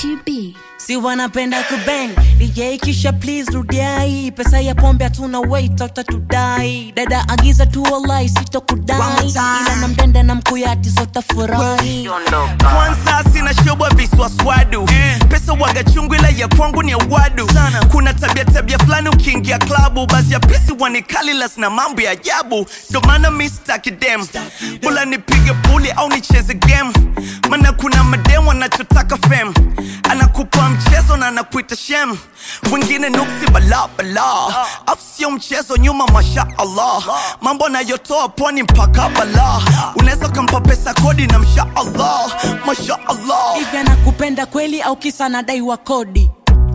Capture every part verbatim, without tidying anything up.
Gachi B. Si wanapenda kubang D J kisha please rudiai. Pesa ya pombe hatuna wait utatudai. Dada agiza tu wallahi sitokudai. Ila na mdenda na mkuyati zota furahi. Kwanza sina shobwa viswa swadu eh. Pesa waga chungu ila ya kwangu ni ya wadu sana. Kuna tabia tabia flani ukiingia klabu. Bazi ya pisi wanikali las na mambo ya ajabu. Ndo maana mi staki dem. Bula nipige puli au nicheze game. Mana kuna madem wanachotaka fame. Anakupa mchezo na anakuita shem. Wengine nuksi bala bala. Afsio mchezo nyuma masha Allah. Mambo na yotoa pwani mpaka bala. Uneza kampa pesa kodi na msha Allah. Masha Allah. Hivi anakupenda kweli au kisa nadai wa kodi?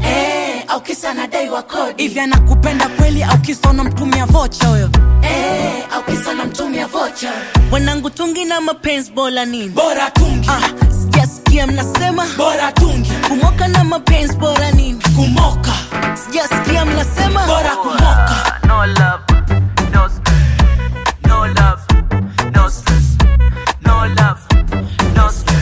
Eh, au kisa nadai wa kodi. Hivi anakupenda kweli au kisa unamtumia vocha huyo? Eh, au kisa unamtumia vocha. Wanangu tungi na mapenzi bora nini? Bora tungi. Ah, sijasikia mnasema bora tungi. Kumoka na mapenzi bora nini? Kumoka. Sijasikia mnasema bora kumoka. No love, no stress. No love, no stress. No love, no stress.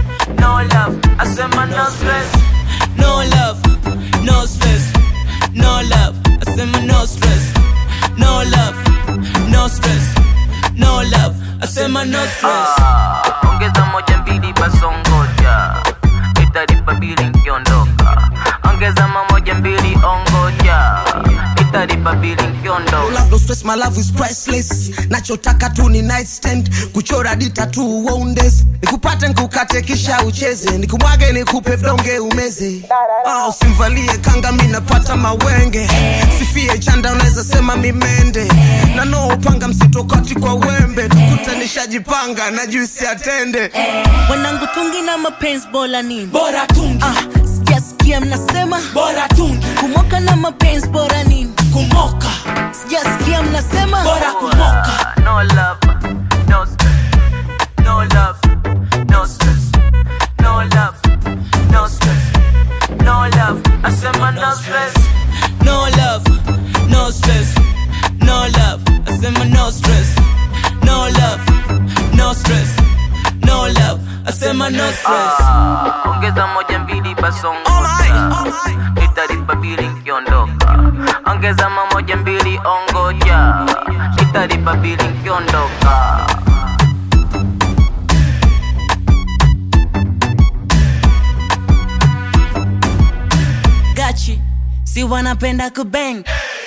No love, I said my no stress. No love, no stress. No love, I said my no stress. No love, no stress. No love, I said my no stress. Ah, ongeza moja mbili basongoja. Italipa bili nkiondoka. Ongeza mamoja mbili ongoja. Italipa bili nkiondoka. No love, no stress, my love is priceless. Nachotaka tu ni nightstand. Kuchora dita tu wonders. Nikupate nkukate kisha ucheze. Nikumwage nikupe vdonge umeze. Ah, usimvalie kanga mi napata mawenge. Sifie chanda unaweza sema mimende. Na no upanga msitokati kwa wembe. Tukute nishajipanga na juisi atende. Wanangu tungi na mapenzi bora nini? Bora tungi. Ah, sijasikia mnasema bora tungi. Kumoka na mapenzi bora nini? Kumoka. Sijasikia mnasema bora kumoka. No love, no stress. No love, no stress. No love, no stress. No love, I said my no stress. No love, no stress. No love, I said my no stress. No love, no stress. No love, I said my no stress. Ah, ongeza moja mbili basongoja. Italipa bili nkiondoka. Ongeza mamoja mbili ongoja. Italipa bili nkiondoka. Gachi, si wanapenda kubang.